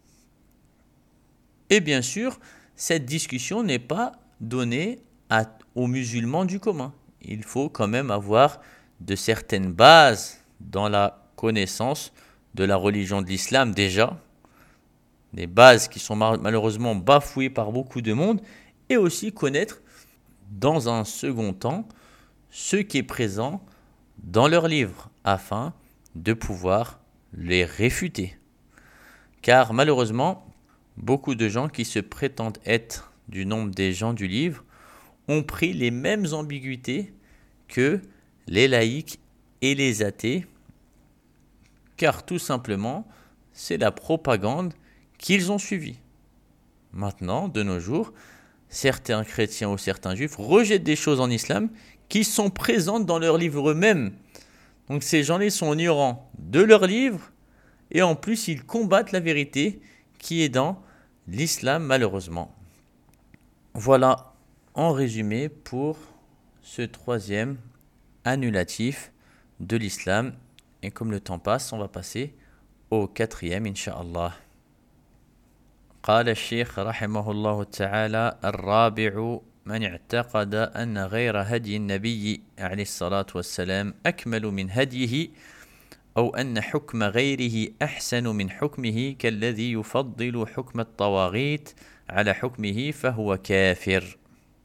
Et bien sûr, cette discussion n'est pas donnée aux musulmans du commun. Il faut quand même avoir de certaines bases dans la connaissance de la religion de l'islam déjà, des bases qui sont malheureusement bafouées par beaucoup de monde, et aussi connaître dans un second temps ce qui est présent dans leurs livres afin de pouvoir les réfuter. Car malheureusement, beaucoup de gens qui se prétendent être du nombre des gens du livre ont pris les mêmes ambiguïtés que les laïcs et les athées, car tout simplement, c'est la propagande qu'ils ont suivie. Maintenant, de nos jours, certains chrétiens ou certains juifs rejettent des choses en islam qui sont présentes dans leurs livres eux-mêmes. Donc ces gens-là sont ignorants de leurs livres et en plus ils combattent la vérité qui est dans l'islam malheureusement. Voilà en résumé pour ce troisième annulatif de l'islam. Et comme le temps passe, on va passer au quatrième, incha'Allah. قال الشيخ رحمه الله تعالى الرابع من اعتقد أن غير هدي النبي عليه الصلاة والسلام أكمل من هديه أو أن حكم غيره أحسن من حكمه كالذي يفضل حكم الطواغيت على حكمه فهو كافر.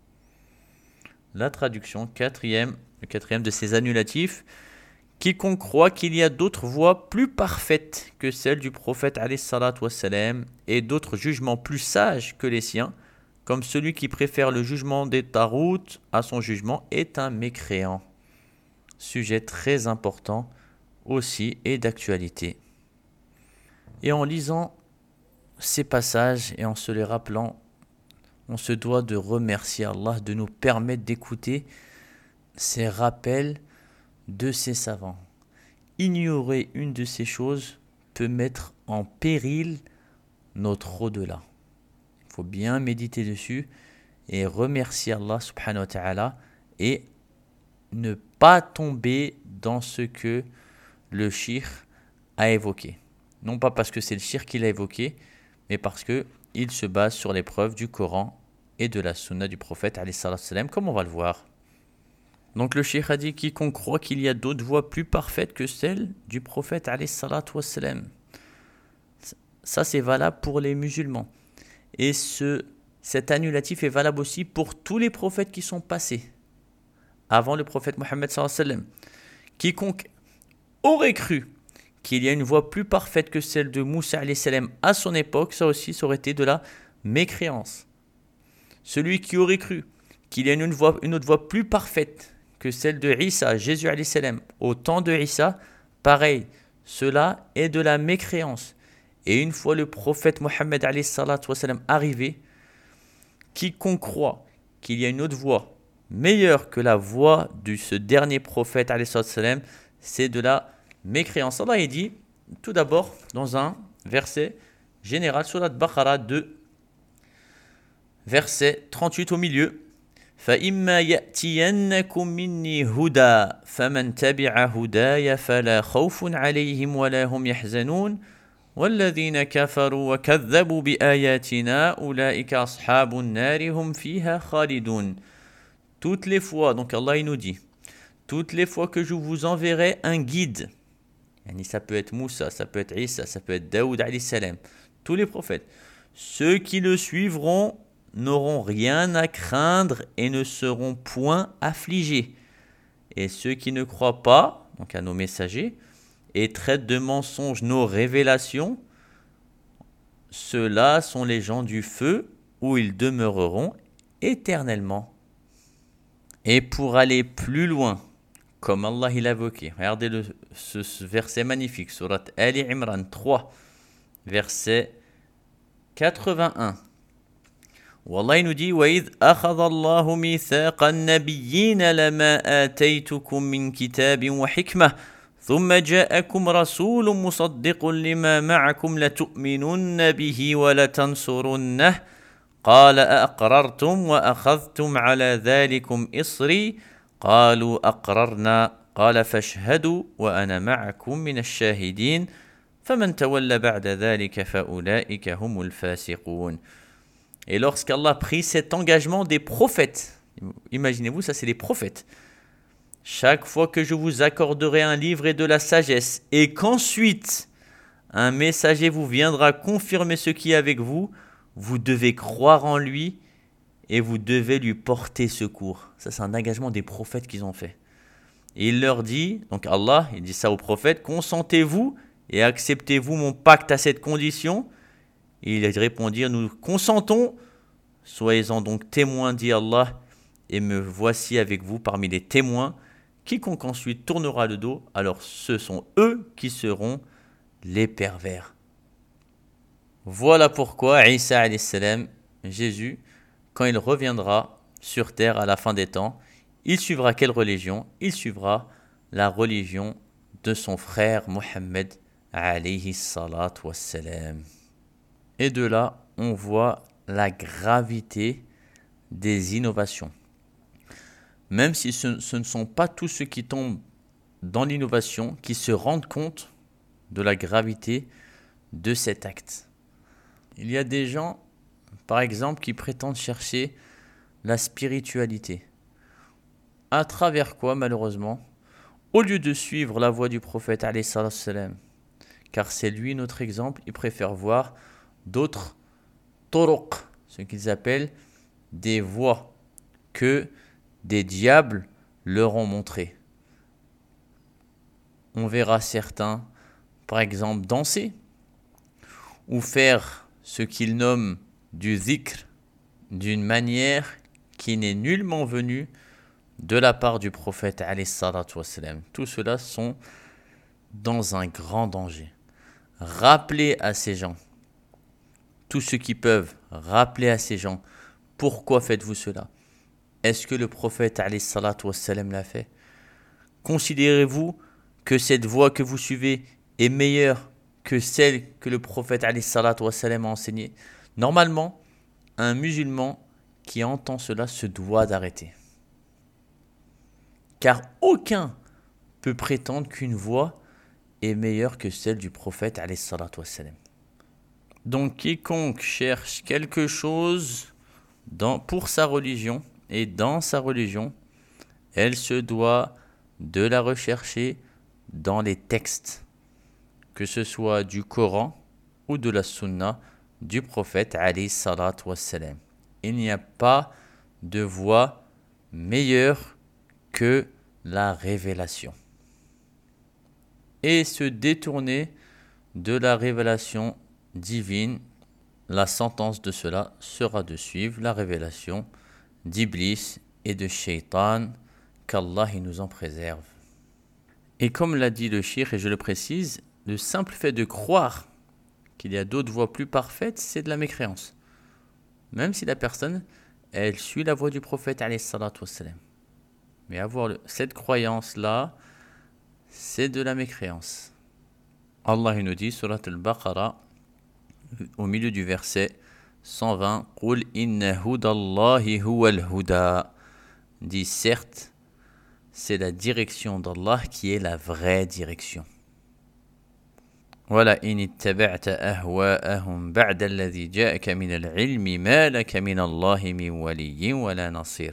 La traduction, le quatrième de ces annulatifs. Quiconque croit qu'il y a d'autres voies plus parfaites que celles du prophète alayhi salatu wassalam et d'autres jugements plus sages que les siens, comme celui qui préfère le jugement des taroutes à son jugement, est un mécréant. Sujet très important aussi et d'actualité. Et en lisant ces passages et en se les rappelant, on se doit de remercier Allah de nous permettre d'écouter ces rappels de ces savants. Ignorer une de ces choses peut mettre en péril notre au-delà. Il faut bien méditer dessus et remercier Allah subhanahu wa ta'ala et ne pas tomber dans ce que le shirk a évoqué. Non pas parce que c'est le shirk qu'il a évoqué, mais parce qu'il se base sur les preuves du Coran et de la sunna du prophète alayhi salatu wassalam, comme on va le voir. Donc le shirk a dit quiconque croit qu'il y a d'autres voies plus parfaites que celle du prophète alayhi salatu wassalam. Ça c'est valable pour les musulmans. Et cet annulatif est valable aussi pour tous les prophètes qui sont passés avant le prophète Mohammed sallallahu alayhi wa sallam. Quiconque aurait cru qu'il y a une voie plus parfaite que celle de Moussa alayhi salam à son époque, ça aussi, ça aurait été de la mécréance. Celui qui aurait cru qu'il y a une autre voie plus parfaite que celle de Isa, Jésus alayhi salam, au temps de Isa, pareil, cela est de la mécréance. Et une fois le prophète Mohammed alayhi salatu wa salam arrivé, quiconque croit qu'il y a une autre voie meilleure que la voie de ce dernier prophète alayhi salatu wa salam, c'est de la mécréance. Allah il dit tout d'abord dans un verset général, Surat Baqara 2, verset 38 au milieu. فَإِمَّا يَأْتِيَنَّكُم مِّنِّي هُدًى فَمَن تَبِعَ هُدَايَ فَلَا خَوْفٌ عَلَيْهِمْ وَلَا هُمْ يَحْزَنُونَ وَالَّذِينَ كَفَرُوا وَكَذَّبُوا بِآيَاتِنَا أُولَٰئِكَ أَصْحَابُ النَّارِ هُمْ فِيهَا خَالِدُونَ. Toutes les fois, donc Allah il nous dit, toutes les fois que je vous enverrai un guide, ça peut être Moussa, ça peut être Isa, ça peut être Daoud alayhi salam, tous les prophètes, ceux qui le suivront n'auront rien à craindre et ne seront point affligés. Et ceux qui ne croient pas, donc à nos messagers, et traitent de mensonges nos révélations, ceux-là sont les gens du feu où ils demeureront éternellement. Et pour aller plus loin, comme Allah il a évoqué, regardez ce verset magnifique, Surat Ali Imran 3, verset 81. Wallah il nous dit وَإِذْ أَخَذَ اللَّهُ مِيثَاقَ النَّبِيِّينَ لَمَا آتَيْتُكُم مِّن كِتَابٍ وَحِكْمَةٍ ثُمَّ جَاءَكُمْ رَسُولٌ مُصَدِّقٌ لِّمَا مَعَكُمْ لَتُؤْمِنُنَّ بِهِ وَلَتَنصُرُنَّهُ قَالَ أَأَقْرَرْتُمْ وَأَخَذْتُمْ عَلَى ذَلِكُمْ إِصْرِي قَالُوا أَقْرَرْنَا قَالَ فَاشْهَدُوا وَأَنَا مَعَكُمْ مِنَ الشَّاهِدِينَ فَمَنْ تَوَلَّى بَعْدَ ذَلِكَ فَأُولَٰئِكَ هُمُ الْفَاسِقُونَ. Et lorsqu'Allah a pris cet engagement des prophètes, imaginez-vous, ça c'est les prophètes. Chaque fois que je vous accorderai un livre et de la sagesse, et qu'ensuite un messager vous viendra confirmer ce qui est avec vous, vous devez croire en lui et vous devez lui porter secours. Ça c'est un engagement des prophètes qu'ils ont fait. Et il leur dit, donc Allah, il dit ça aux prophètes, consentez-vous et acceptez-vous mon pacte à cette condition. Et ils répondirent, nous consentons, soyez-en donc témoins, dit Allah, et me voici avec vous parmi les témoins. Quiconque ensuite tournera le dos, alors ce sont eux qui seront les pervers. Voilà pourquoi Isa alayhi salam, Jésus, quand il reviendra sur terre à la fin des temps, il suivra quelle religion? Il suivra la religion de son frère Mohammed alayhi salatu wassalam. Et de là, on voit la gravité des innovations. Même si ce ne sont pas tous ceux qui tombent dans l'innovation qui se rendent compte de la gravité de cet acte. Il y a des gens, par exemple, qui prétendent chercher la spiritualité. À travers quoi, malheureusement? Au lieu de suivre la voie du prophète, alayhi salam, car c'est lui notre exemple, ils préfèrent voir d'autres turuq, ce qu'ils appellent des voies que des diables leur ont montré. On verra certains, par exemple, danser ou faire ce qu'ils nomment du dhikr d'une manière qui n'est nullement venue de la part du prophète alayhi salatu wassalam. Tout cela sont dans un grand danger. Rappelez à ces gens, tous ceux qui peuvent, rappeler à ces gens, pourquoi faites-vous cela? Est-ce que le prophète alayhi salatu wassalam l'a fait? Considérez-vous que cette voie que vous suivez est meilleure que celle que le prophète alayhi salatu wassalam a enseignée. Normalement, un musulman qui entend cela se doit d'arrêter. Car aucun peut prétendre qu'une voix est meilleure que celle du prophète alayhi salatu wassalam. Donc quiconque cherche quelque chose pour sa religion et dans sa religion, elle se doit de la rechercher dans les textes, que ce soit du Coran ou de la Sunna du prophète alayhi salatu wassalam. Il n'y a pas de voie meilleure que la révélation. Et se détourner de la révélation divine, la sentence de cela sera de suivre la révélation d'Iblis et de Shaitan, qu'Allah nous en préserve. Et comme l'a dit le cheikh, et je le précise, le simple fait de croire qu'il y a d'autres voies plus parfaites, c'est de la mécréance. Même si la personne, elle suit la voie du prophète alayhi salatu wassalam. Mais avoir cette croyance-là, c'est de la mécréance. Allah nous dit, surat al-Baqarah, au milieu du verset 120, « Qul inna hudallahi huwal huda » dit certes, c'est la direction d'Allah qui est la vraie direction. Voilà, in ittaba'ta ahwa'ahum ba'da alladhi ja'aka min al-'ilmi ma laka min Allahi min waliyyin wa la nasir.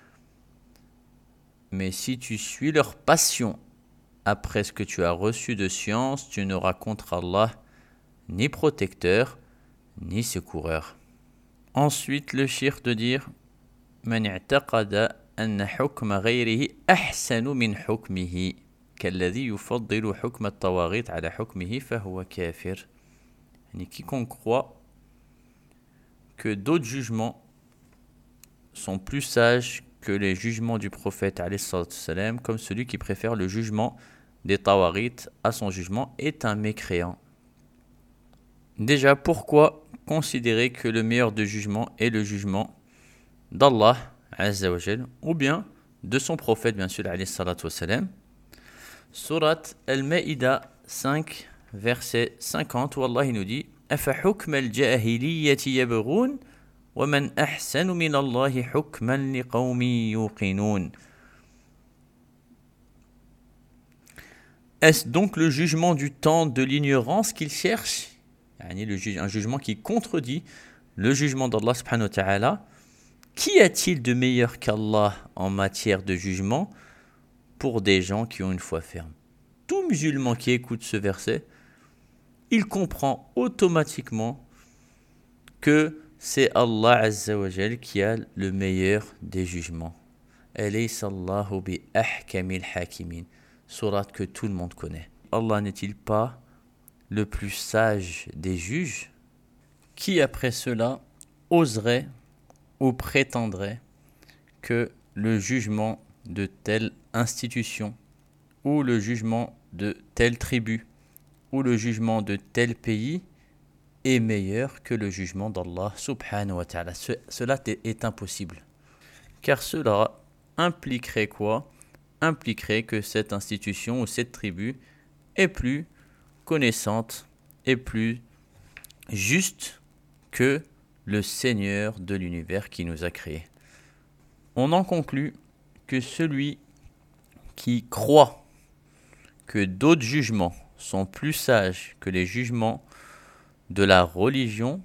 Mais si tu suis leur passion après ce que tu as reçu de science, tu n'auras contre Allah ni protecteur ni secoureur. Ensuite, le shirk de dire man i'taqada anna hukma ghayrihi ahsanu min hukmihi كالذي يفضل حكم الطواغيت على حكمه فهو كافر. Quiconque croit que d'autres jugements sont plus sages que les jugements du prophète alayhi salatu wassalam, comme celui qui préfère le jugement des tawaghit à son jugement, est un mécréant. Déjà, pourquoi considérer que le meilleur de jugement est le jugement d'Allah azza wa jal, ou bien de son prophète, bien sûr, alayhi salatu wassalam? Surat Al-Ma'idah 5, verset 50, où Allah nous dit أَفَحُكْمَ الْجَاهِلِيَّةِ يَبْغُونَ وَمَنْ أَحْسَنُ مِنَ اللَّهِ حُكْمًا لِقَوْمٍ يُوقِنُونَ. Est-ce donc le jugement du temps de l'ignorance qu'il cherche, un jugement qui contredit le jugement d'Allah subhanahu wa ta'ala? Qui a-t-il de meilleur qu'Allah en matière de jugement pour des gens qui ont une foi ferme? Tout musulman qui écoute ce verset, il comprend automatiquement que c'est Allah azza wa jal qui a le meilleur des jugements. Alaysa Allahu bi ahkamil hakimin, sourate que tout le monde connaît. Allah n'est-il pas le plus sage des juges? Qui après cela oserait ou prétendrait que le jugement de telle institution, ou le jugement de telle tribu, ou le jugement de tel pays est meilleur que le jugement d'Allah subhanahu wa ta'ala? Cela est impossible. Car cela impliquerait quoi? Impliquerait que cette institution ou cette tribu est plus connaissante et plus juste que le Seigneur de l'univers qui nous a créés. On en conclut que celui qui croit que d'autres jugements sont plus sages que les jugements de la religion,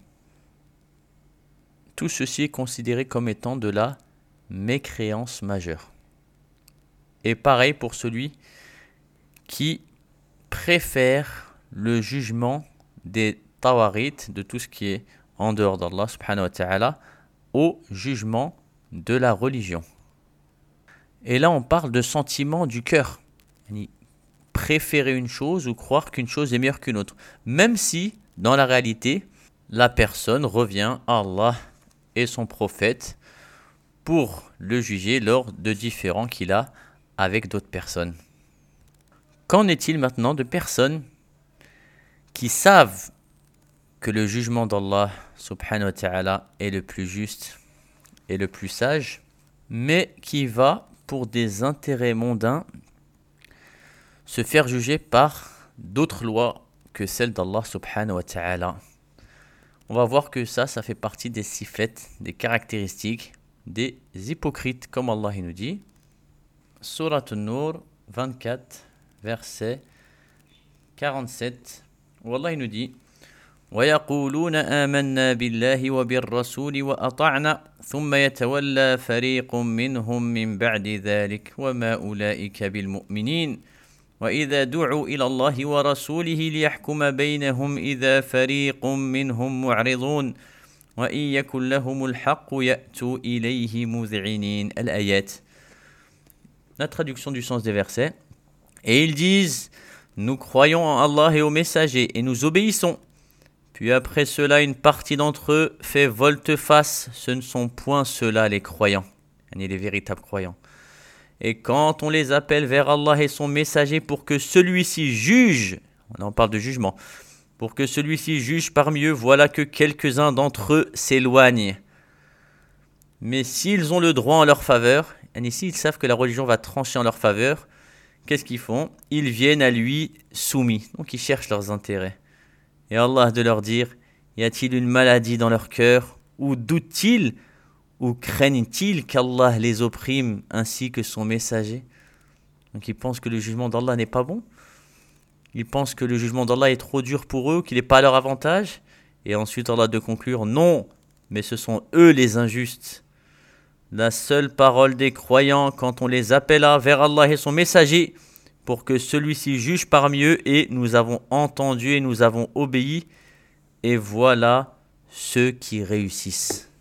tout ceci est considéré comme étant de la mécréance majeure. Et pareil pour celui qui préfère le jugement des tawaghit, de tout ce qui est en dehors d'Allah subhanahu wa ta'ala, au jugement de la religion. Et là on parle de sentiment du cœur. Préférer une chose ou croire qu'une chose est meilleure qu'une autre. Même si, dans la réalité, la personne revient à Allah et son prophète pour le juger lors de différends qu'il a avec d'autres personnes. Qu'en est-il maintenant de personnes qui savent que le jugement d'Allah subhanahu wa ta'ala est le plus juste et le plus sage, mais qui va, pour des intérêts mondains, se faire juger par d'autres lois que celle d'Allah subhanahu wa ta'ala. On va voir que ça fait partie des sifat, des caractéristiques des hypocrites, comme Allah il nous dit. Surat An-Nur 24, verset 47, où Allah il nous dit وَيَقُولُونَ آمَنَّا بِاللَّهِ وَبِالرَّسُولِ وَأَطَعْنَا ثُمَّ يَتَوَلَّى فَرِيقٌ مِّنْهُم مِّن بَعْدِ ذَلِكَ وَمَا أُولَئِكَ بِالْمُؤْمِنِينَ وَإِذَا دُعُوا إِلَى اللَّهِ وَرَسُولِهِ لِيَحْكُمَ بَيْنَهُمْ إِذَا فَرِيقٌ مِّنْهُم مُّعْرِضُونَ وَإِن يَكُن لَّهُمُ الْحَقُّ يَأْتُوا إِلَيْهِ مُذْعِنِينَ. Al-Ayat. La traduction du sens des versets. Et ils disent, nous croyons en Allah et aux messagers et nous obéissons. Puis après cela, une partie d'entre eux fait volte-face. Ce ne sont point ceux-là les croyants, les véritables croyants. Et quand on les appelle vers Allah et son messager pour que celui-ci juge, on en parle de jugement, pour que celui-ci juge parmi eux, voilà que quelques-uns d'entre eux s'éloignent. Mais s'ils ont le droit en leur faveur, et ici ils savent que la religion va trancher en leur faveur, qu'est-ce qu'ils font? Ils viennent à lui soumis, donc ils cherchent leurs intérêts. Et Allah de leur dire, y a-t-il une maladie dans leur cœur? Ou doutent-ils? Ou craignent-ils qu'Allah les opprime ainsi que son messager? Donc ils pensent que le jugement d'Allah n'est pas bon. Ils pensent que le jugement d'Allah est trop dur pour eux, qu'il n'est pas à leur avantage. Et ensuite Allah de conclure, non, mais ce sont eux les injustes. La seule parole des croyants quand on les appela vers Allah et son messager, pour que celui-ci juge parmi eux, et nous avons entendu et nous avons obéi, et voilà ceux qui réussissent.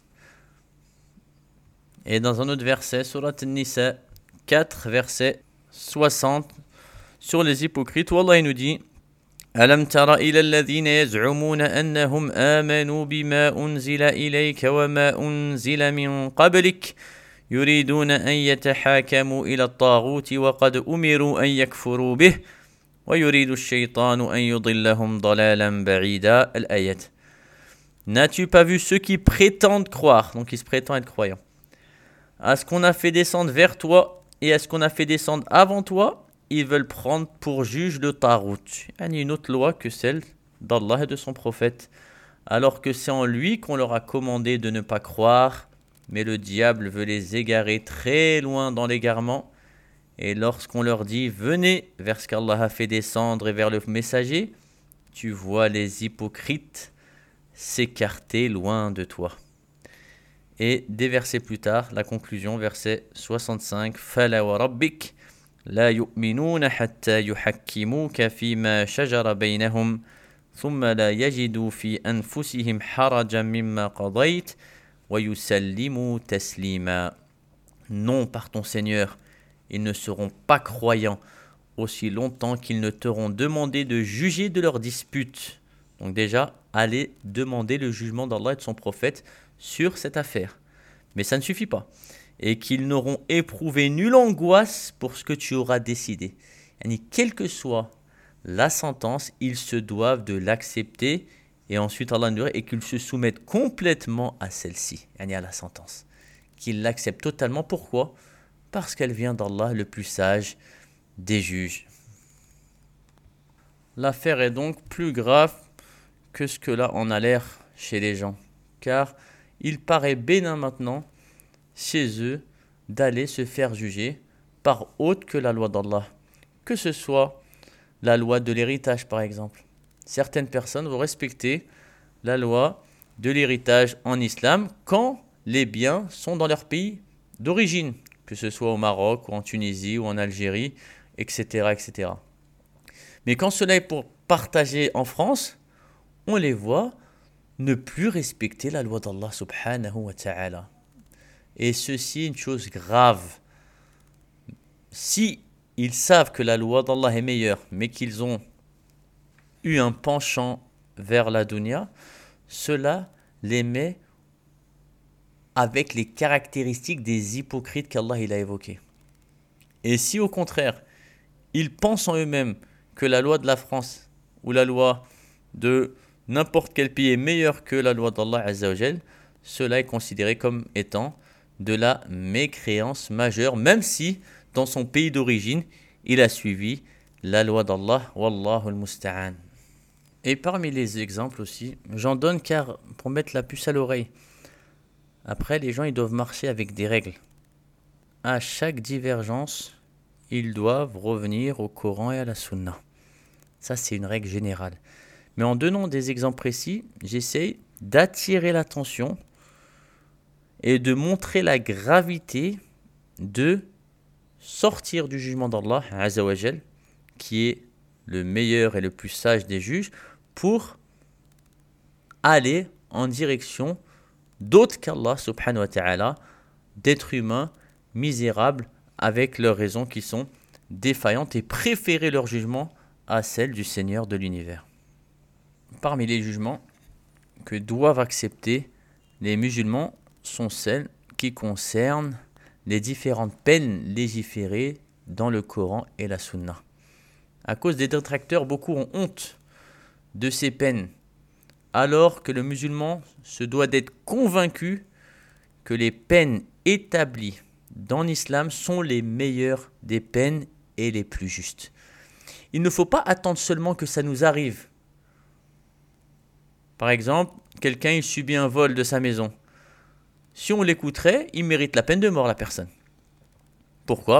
Et dans un autre verset, Surat An-Nisa 4, verset 60, sur les hypocrites, où Allah nous dit أَلَمْ تَرَ إِلَى الَّذِينَ يَزْعُمُونَ أَنَّهُمْ آمَنُوا بِمَا أُنْزِلَ إِلَيْكَ وَمَا أُنْزِلَ مِنْ قَبْلِكَ يريدون أن يتحاكموا إلى الطاغوت وقد أمروا أن يكفروا به ويريد الشيطان أن يضلهم ضلالا بعيدا. الآية. N'as-tu pas vu ceux qui prétendent croire, donc ils se prétendent être croyants, à ce qu'on a fait descendre vers toi et à ce qu'on a fait descendre avant toi? Ils veulent prendre pour juge le Tarout, une autre loi que celle d'Allah et de son prophète, alors que c'est en lui qu'on leur a commandé de ne pas croire. Mais le diable veut les égarer très loin dans l'égarement. Et lorsqu'on leur dit « Venez vers ce qu'Allah a fait descendre et vers le messager », tu vois les hypocrites s'écarter loin de toi. Et des versets plus tard, la conclusion, verset 65, « Fala wa rabbik la yu'minuna hatta yuhakkimuka fima shajara baynahum thumma la yajidu fi anfusihim harajan mimma qadayt » Non, par ton Seigneur, ils ne seront pas croyants aussi longtemps qu'ils ne t'auront demandé de juger de leurs disputes. Donc déjà, allez demander le jugement d'Allah et de son prophète sur cette affaire. Mais ça ne suffit pas. Et qu'ils n'auront éprouvé nulle angoisse pour ce que tu auras décidé. Et quelle que soit la sentence, ils se doivent de l'accepter. Et ensuite, Allah nous dit, et qu'ils se soumettent complètement à celle-ci, à la sentence. Qu'ils l'acceptent totalement. Pourquoi? Parce qu'elle vient d'Allah, le plus sage des juges. L'affaire est donc plus grave que ce que là en a l'air chez les gens. Car il paraît bénin maintenant, chez eux, d'aller se faire juger par autre que la loi d'Allah. Que ce soit la loi de l'héritage, par exemple. Certaines personnes vont respecter la loi de l'héritage en islam quand les biens sont dans leur pays d'origine, que ce soit au Maroc ou en Tunisie ou en Algérie, etc., etc. Mais quand cela est pour partager en France, on les voit ne plus respecter la loi d'Allah subhanahu wa ta'ala. Et ceci est une chose grave. Si ils savent que la loi d'Allah est meilleure, mais qu'ils ont eu un penchant vers la dunya, cela les met avec les caractéristiques des hypocrites qu'Allah il a évoquées. Et si au contraire, ils pensent en eux-mêmes que la loi de la France ou la loi de n'importe quel pays est meilleure que la loi d'Allah Azza wa Jal, cela est considéré comme étant de la mécréance majeure, même si dans son pays d'origine, il a suivi la loi d'Allah. Wallahu al-musta'an. Et parmi les exemples aussi, j'en donne car pour mettre la puce à l'oreille. Après, les gens ils doivent marcher avec des règles. À chaque divergence, ils doivent revenir au Coran et à la Sunna. Ça, c'est une règle générale. Mais en donnant des exemples précis, j'essaye d'attirer l'attention et de montrer la gravité de sortir du jugement d'Allah, Azzawajal, qui est le meilleur et le plus sage des juges, pour aller en direction d'autres qu'Allah, subhanahu wa ta'ala, d'êtres humains misérables avec leurs raisons qui sont défaillantes et préférer leur jugement à celle du Seigneur de l'univers. Parmi les jugements que doivent accepter les musulmans sont celles qui concernent les différentes peines légiférées dans le Coran et la Sunna. À cause des détracteurs, beaucoup ont honte de ces peines, alors que le musulman se doit d'être convaincu que les peines établies dans l'islam sont les meilleures des peines et les plus justes. Il ne faut pas attendre seulement que ça nous arrive. Par exemple, quelqu'un il subit un vol de sa maison. Si on l'écouterait, il mérite la peine de mort, la personne. Pourquoi ?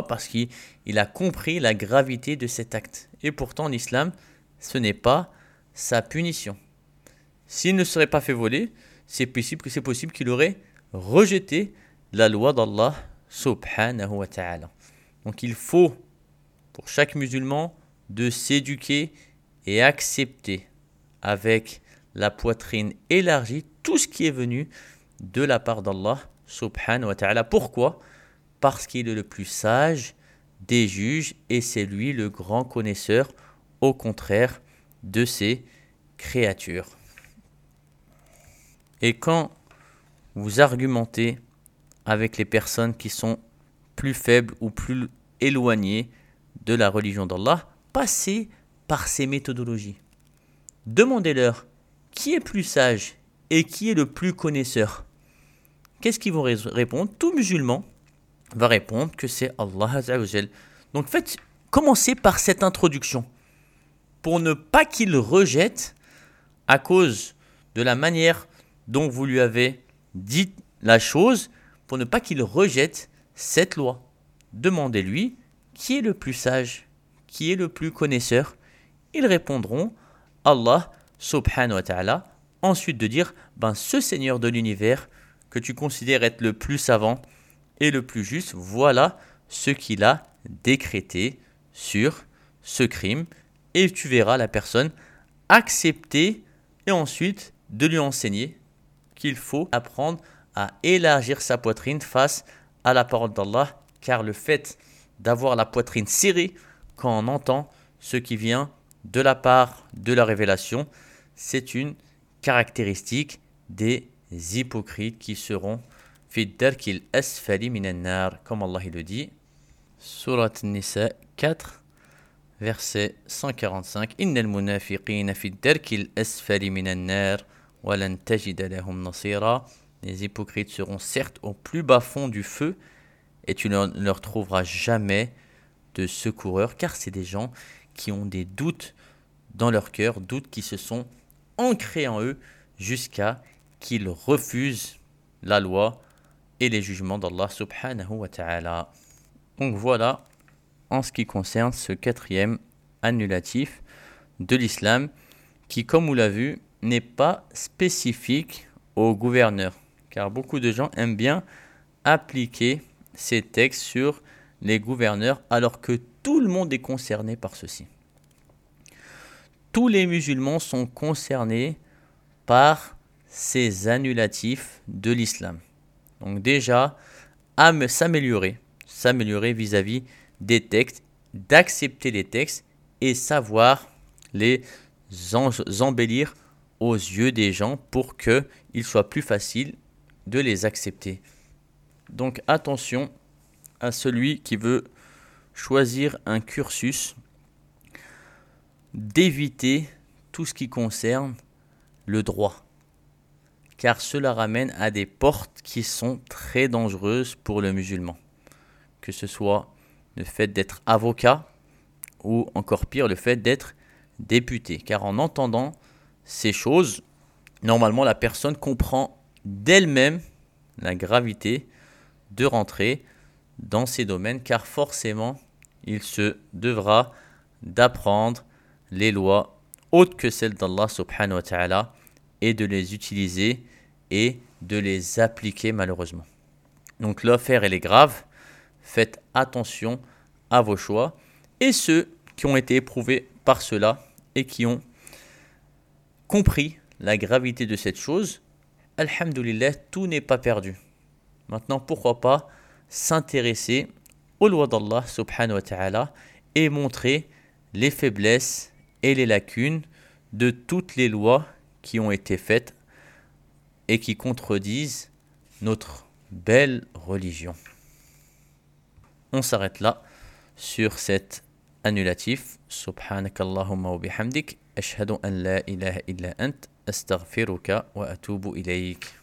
Parce qu'il a compris la gravité de cet acte. Et pourtant, l'islam, ce n'est pas sa punition. S'il ne serait pas fait voler, c'est possible qu'il aurait rejeté la loi d'Allah subhanahu wa ta'ala. Donc il faut, pour chaque musulman, de s'éduquer et accepter avec la poitrine élargie tout ce qui est venu de la part d'Allah subhanahu wa ta'ala. Pourquoi ? Parce qu'il est le plus sage des juges et c'est lui le grand connaisseur, au contraire de ses créatures. Et quand vous argumentez avec les personnes qui sont plus faibles ou plus éloignées de la religion d'Allah, passez par ces méthodologies. Demandez-leur qui est plus sage et qui est le plus connaisseur. Qu'est-ce qu'ils vont répondre ? Tout musulman va répondre que c'est Allah Azzawajal. Donc commencez par cette introduction pour ne pas qu'il rejette à cause de la manière dont vous lui avez dit la chose, pour ne pas qu'il rejette cette loi. Demandez-lui qui est le plus sage, qui est le plus connaisseur. Ils répondront Allah subhanahu wa ta'ala. Ensuite de dire ce Seigneur de l'univers que tu considères être le plus savant et le plus juste, voilà ce qu'il a décrété sur ce crime. Et tu verras la personne accepter et ensuite de lui enseigner qu'il faut apprendre à élargir sa poitrine face à la parole d'Allah, car le fait d'avoir la poitrine serrée quand on entend ce qui vient de la part de la révélation, c'est une caractéristique des hypocrites qui seront fi darkil asfali minan nar, comme Allah le dit. Surat Nisa 4, verset 145. Innal munafiqina fi darkil asfali minan nar wa lan tajida lahum nasira. Les hypocrites seront certes au plus bas fond du feu et tu ne leur trouveras jamais de secoureurs, car c'est des gens qui ont des doutes dans leur cœur, doutes qui se sont ancrés en eux jusqu'à qu'ils refusent la loi et les jugements d'Allah subhanahu wa ta'ala. Donc voilà en ce qui concerne ce quatrième annulatif de l'islam qui, comme on l'a vu, n'est pas spécifique aux gouverneurs, car beaucoup de gens aiment bien appliquer ces textes sur les gouverneurs alors que tout le monde est concerné par ceci. Tous les musulmans sont concernés par ces annulatifs de l'islam. Donc déjà, à s'améliorer vis-à-vis des textes, d'accepter les textes et savoir les embellir aux yeux des gens pour qu'il soit plus facile de les accepter. Donc attention à celui qui veut choisir un cursus, d'éviter tout ce qui concerne le droit, car cela ramène à des portes qui sont très dangereuses pour le musulman, que ce soit le fait d'être avocat ou encore pire le fait d'être député, car en entendant ces choses, normalement la personne comprend d'elle-même la gravité de rentrer dans ces domaines, car forcément il se devra d'apprendre les lois autres que celles d'Allah subhanahu wa ta'ala et de les utiliser et de les appliquer malheureusement. Donc l'affaire elle est grave, faites attention à vos choix, et ceux qui ont été éprouvés par cela et qui ont compris la gravité de cette chose, alhamdoulilah, tout n'est pas perdu. Maintenant, pourquoi pas s'intéresser aux lois d'Allah subhanahu wa ta'ala et montrer les faiblesses et les lacunes de toutes les lois qui ont été faites et qui contredisent notre belle religion. On s'arrête là sur cet annulatif. Subhanakallahumma wa bihamdik. Ashhadu an la ilaha illa ant. Astaghfiruka wa atubu ilayk.